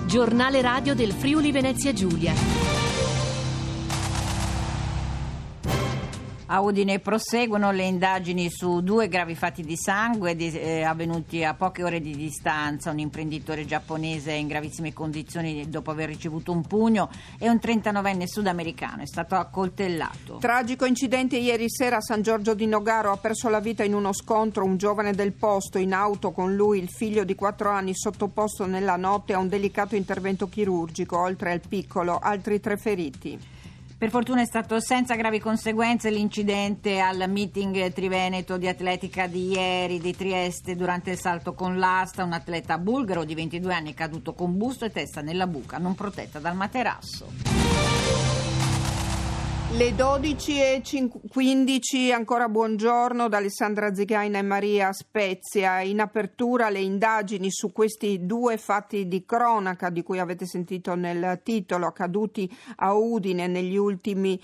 Giornale radio del Friuli Venezia Giulia. A Udine proseguono le indagini su 2 gravi fatti di sangue avvenuti a poche ore di distanza. Un imprenditore giapponese in gravissime condizioni dopo aver ricevuto un pugno e un 39enne sudamericano è stato accoltellato. Tragico incidente ieri sera a San Giorgio di Nogaro. Ha perso la vita in uno scontro un giovane del posto, in auto con lui il figlio di 4 anni, sottoposto nella notte a un delicato intervento chirurgico. Oltre al piccolo, altri 3 feriti. Per fortuna è stato senza gravi conseguenze l'incidente al meeting triveneto di atletica di ieri di Trieste. Durante il salto con l'asta un atleta bulgaro di 22 anni è caduto con busto e testa nella buca non protetta dal materasso. Le 12:15, ancora buongiorno da Alessandra Zigaina e Maria Spezia. In apertura le indagini su questi 2 fatti di cronaca di cui avete sentito nel titolo, accaduti a Udine negli ultimi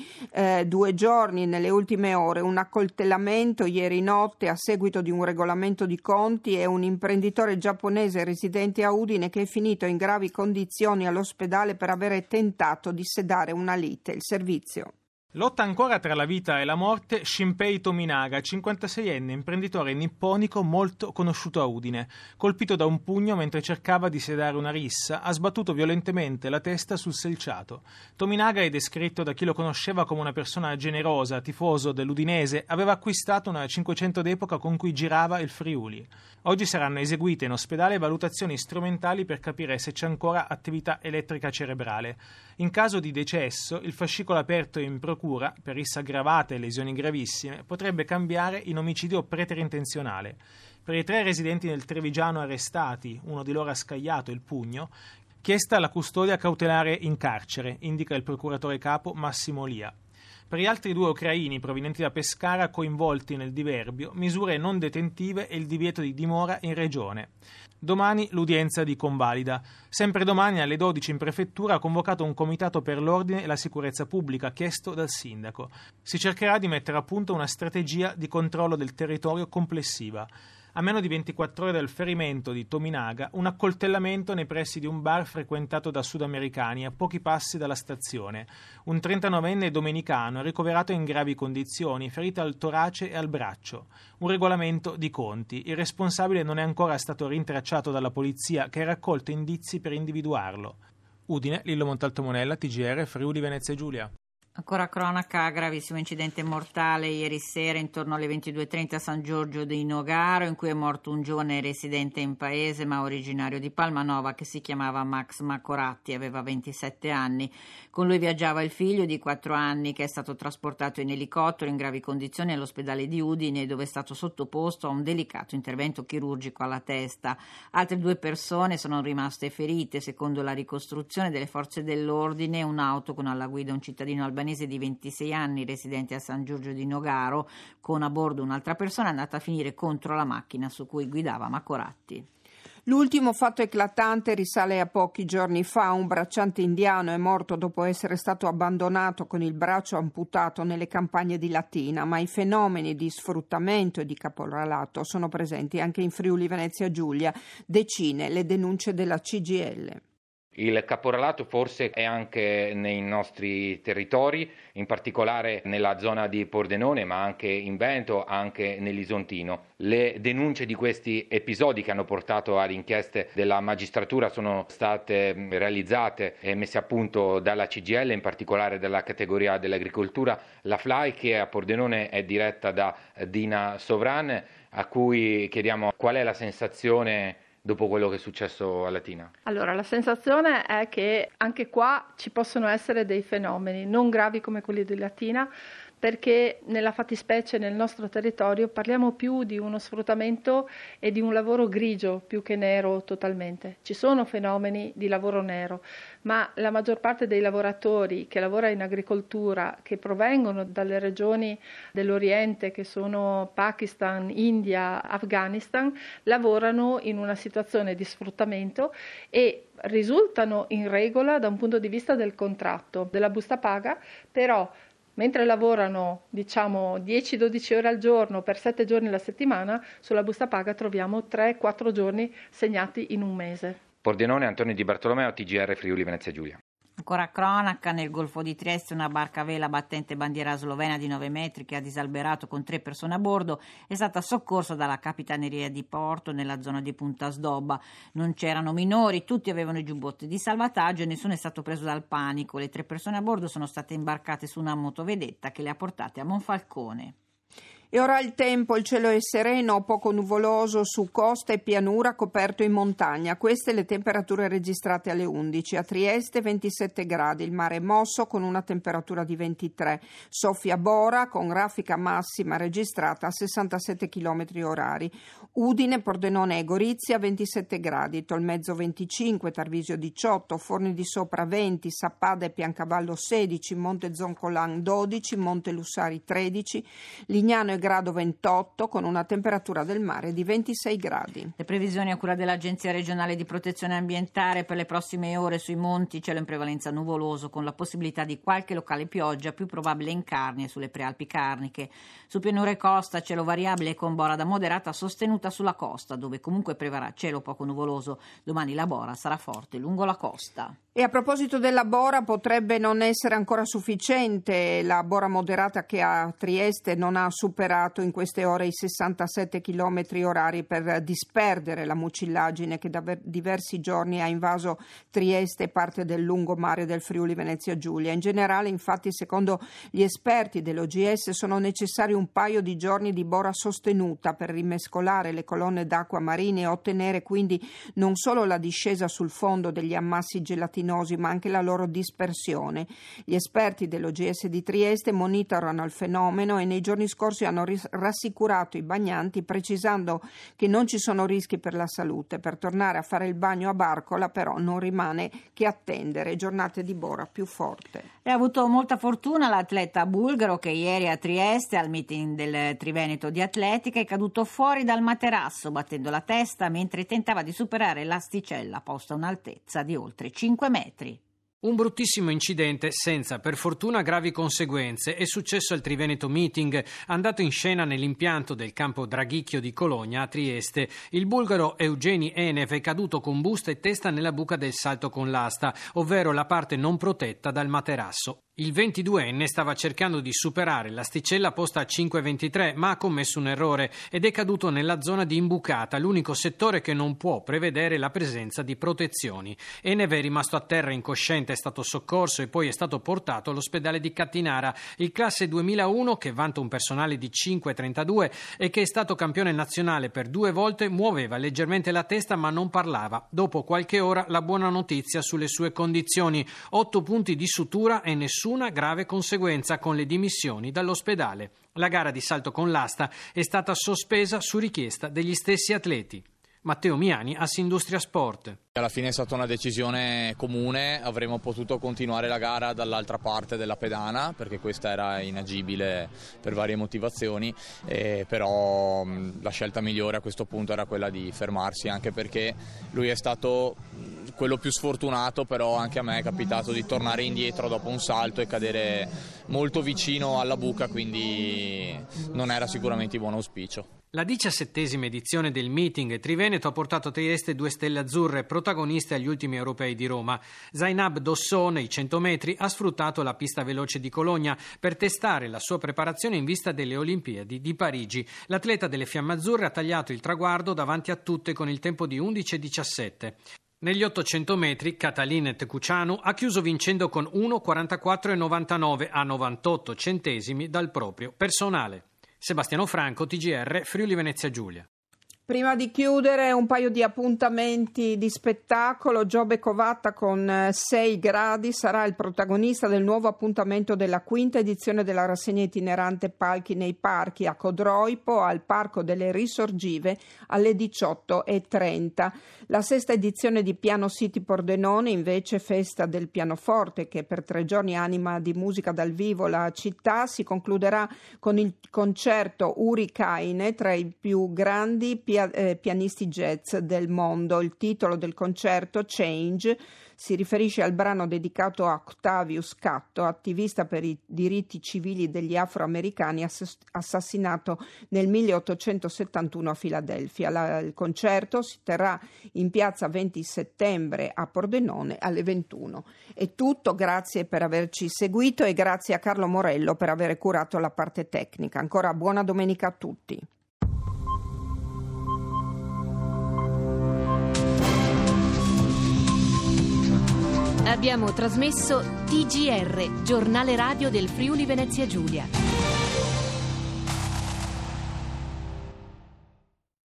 2 giorni, nelle ultime ore. Un accoltellamento ieri notte a seguito di un regolamento di conti e un imprenditore giapponese residente a Udine che è finito in gravi condizioni all'ospedale per avere tentato di sedare una lite. Il servizio. Lotta ancora tra la vita e la morte Shinpei Tominaga, 56enne imprenditore nipponico molto conosciuto a Udine. Colpito da un pugno mentre cercava di sedare una rissa, ha sbattuto violentemente la testa sul selciato. Tominaga è descritto da chi lo conosceva come una persona generosa, tifoso dell'Udinese, aveva acquistato una 500 d'epoca con cui girava il Friuli. Oggi saranno eseguite in ospedale valutazioni strumentali per capire se c'è ancora attività elettrica cerebrale. In caso di decesso, il fascicolo aperto in procura per rissa aggravata e lesioni gravissime potrebbe cambiare in omicidio preterintenzionale. Per i 3 residenti del Trevigiano arrestati, uno di loro ha scagliato il pugno, chiesta la custodia cautelare in carcere, indica il procuratore capo Massimo Lia. Per gli altri 2 ucraini provenienti da Pescara coinvolti nel diverbio, misure non detentive e il divieto di dimora in regione. Domani l'udienza di convalida. Sempre domani alle 12 in prefettura ha convocato un comitato per l'ordine e la sicurezza pubblica chiesto dal sindaco. Si cercherà di mettere a punto una strategia di controllo del territorio complessiva. A meno di 24 ore dal ferimento di Tominaga, un accoltellamento nei pressi di un bar frequentato da sudamericani a pochi passi dalla stazione. Un 39enne domenicano è ricoverato in gravi condizioni, ferito al torace e al braccio. Un regolamento di conti. Il responsabile non è ancora stato rintracciato dalla polizia, che ha raccolto indizi per individuarlo. Udine, Lillo Montalto Monella, TGR, Friuli Venezia Giulia. Ancora cronaca, gravissimo incidente mortale ieri sera intorno alle 22:30 a San Giorgio di Nogaro, in cui è morto un giovane residente in paese ma originario di Palmanova che si chiamava Max Macoratti, aveva 27 anni. Con lui viaggiava il figlio di 4 anni che è stato trasportato in elicottero in gravi condizioni all'ospedale di Udine, dove è stato sottoposto a un delicato intervento chirurgico alla testa. Altre 2 persone sono rimaste ferite. Secondo la ricostruzione delle forze dell'ordine, un'auto con alla guida un cittadino albanese di 26 anni residente a San Giorgio di Nogaro con a bordo un'altra persona è andata a finire contro la macchina su cui guidava Macoratti. L'ultimo fatto eclatante risale a pochi giorni fa. Un bracciante indiano è morto dopo essere stato abbandonato con il braccio amputato nelle campagne di Latina, ma i fenomeni di sfruttamento e di caporalato sono presenti anche in Friuli Venezia Giulia. Decine le denunce della CGIL. Il caporalato forse è anche nei nostri territori, in particolare nella zona di Pordenone, ma anche in Veneto, anche nell'Isontino. Le denunce di questi episodi che hanno portato ad inchieste della magistratura sono state realizzate e messe a punto dalla CGIL, in particolare dalla categoria dell'agricoltura, la FLAI, che a Pordenone è diretta da Dina Sovran, a cui chiediamo qual è la sensazione dopo quello che è successo a Latina. Allora, la sensazione è che anche qua ci possono essere dei fenomeni non gravi come quelli di Latina, perché nella fattispecie nel nostro territorio parliamo più di uno sfruttamento e di un lavoro grigio più che nero totalmente. Ci sono fenomeni di lavoro nero, ma la maggior parte dei lavoratori che lavora in agricoltura, che provengono dalle regioni dell'Oriente, che sono Pakistan, India, Afghanistan, lavorano in una situazione di sfruttamento e risultano in regola da un punto di vista del contratto, della busta paga, però mentre lavorano 10-12 ore al giorno per 7 giorni alla settimana, sulla busta paga troviamo 3-4 giorni segnati in un mese. Pordenone, Antonio Di Bartolomeo, TGR Friuli Venezia Giulia. Ancora cronaca, nel Golfo di Trieste una barca a vela battente bandiera slovena di 9 metri che ha disalberato con 3 persone a bordo è stata soccorsa dalla Capitaneria di Porto nella zona di Punta Sdobba. Non c'erano minori, tutti avevano i giubbotti di salvataggio e nessuno è stato preso dal panico. Le 3 persone a bordo sono state imbarcate su una motovedetta che le ha portate a Monfalcone. E ora il tempo, il cielo è sereno, poco nuvoloso su costa e pianura, coperto in montagna. Queste le temperature registrate alle 11. A Trieste 27 gradi, il mare è mosso con una temperatura di 23. Soffia Bora con raffica massima registrata a 67 km orari. Udine, Pordenone e Gorizia 27 gradi, Tolmezzo 25, Tarvisio 18, Forni di Sopra 20, Sappada e Piancavallo 16, Monte Zoncolan 12, Monte Lussari 13, Lignano e Grado 28 con una temperatura del mare di 26 gradi. Le previsioni a cura dell'Agenzia regionale di protezione ambientale per le prossime ore sui monti, cielo in prevalenza nuvoloso con la possibilità di qualche locale pioggia, più probabile in Carni e sulle prealpi carniche. Su pianura e costa cielo variabile con bora da moderata sostenuta sulla costa, dove comunque prevarrà cielo poco nuvoloso. Domani la bora sarà forte lungo la costa. E a proposito della bora, potrebbe non essere ancora sufficiente la bora moderata che a Trieste non ha superato in queste ore i 67 km orari per disperdere la mucillagine che da diversi giorni ha invaso Trieste e parte del lungomare del Friuli Venezia Giulia. In generale, infatti, secondo gli esperti dell'OGS sono necessari un paio di giorni di bora sostenuta per rimescolare le colonne d'acqua marine e ottenere quindi non solo la discesa sul fondo degli ammassi gelatinosi ma anche la loro dispersione. Gli esperti dell'OGS di Trieste monitorano il fenomeno e nei giorni scorsi hanno rassicurato i bagnanti precisando che non ci sono rischi per la salute. Per tornare a fare il bagno a Barcola però non rimane che attendere giornate di bora più forte. E ha avuto molta fortuna l'atleta bulgaro che ieri a Trieste al meeting del Triveneto di atletica è caduto fuori dal materasso battendo la testa mentre tentava di superare l'asticella posta a un'altezza di oltre 5 metri. Un bruttissimo incidente senza, per fortuna, gravi conseguenze è successo al Triveneto Meeting, andato in scena nell'impianto del campo Draghicchio di Cologna a Trieste. Il bulgaro Eugeni Enev è caduto con busta e testa nella buca del salto con l'asta, ovvero la parte non protetta dal materasso. Il 22enne stava cercando di superare l'asticella posta a 5,23 ma ha commesso un errore ed è caduto nella zona di imbucata, l'unico settore che non può prevedere la presenza di protezioni. Enev è rimasto a terra incosciente, è stato soccorso e poi è stato portato all'ospedale di Cattinara. Il classe 2001, che vanta un personale di 5,32 e che è stato campione nazionale per 2 volte, muoveva leggermente la testa ma non parlava. Dopo qualche ora la buona notizia sulle sue condizioni: 8 punti di sutura e nessuna grave conseguenza con le dimissioni dall'ospedale. La gara di salto con l'asta è stata sospesa su richiesta degli stessi atleti. Matteo Miani, Assindustria Sport. Alla fine è stata una decisione comune, avremmo potuto continuare la gara dall'altra parte della pedana perché questa era inagibile per varie motivazioni, però la scelta migliore a questo punto era quella di fermarsi, anche perché lui è stato quello più sfortunato, però anche a me è capitato di tornare indietro dopo un salto e cadere molto vicino alla buca, quindi non era sicuramente di buon auspicio. La 17ª edizione del meeting Triveneto ha portato a Trieste 2 stelle azzurre, protagoniste agli ultimi europei di Roma. Zainab Dossò, nei 100 metri, ha sfruttato la pista veloce di Cologna per testare la sua preparazione in vista delle Olimpiadi di Parigi. L'atleta delle Fiamme Azzurre ha tagliato il traguardo davanti a tutte con il tempo di 11,17. Negli 800 metri, Catalin Tekucianu ha chiuso vincendo con 1,44,99 a 98 centesimi dal proprio personale. Sebastiano Franco, TGR, Friuli Venezia Giulia. Prima di chiudere un paio di appuntamenti di spettacolo. Giobbe Covatta con 6 gradi sarà il protagonista del nuovo appuntamento della 5ª edizione della rassegna itinerante Palchi nei Parchi a Codroipo al Parco delle Risorgive alle 18:30. La 6ª edizione di Piano City Pordenone, invece festa del pianoforte che per 3 giorni anima di musica dal vivo la città, si concluderà con il concerto Uri Kaine, tra i più grandi pianisti jazz del mondo. Il titolo del concerto, Change, si riferisce al brano dedicato a Octavius Catto, attivista per i diritti civili degli afroamericani assassinato nel 1871 a Filadelfia. Il concerto si terrà in piazza 20 settembre a Pordenone alle 21. È tutto, grazie per averci seguito e grazie a Carlo Morello per aver curato la parte tecnica. Ancora buona domenica a tutti. Abbiamo trasmesso TGR, giornale radio del Friuli Venezia Giulia.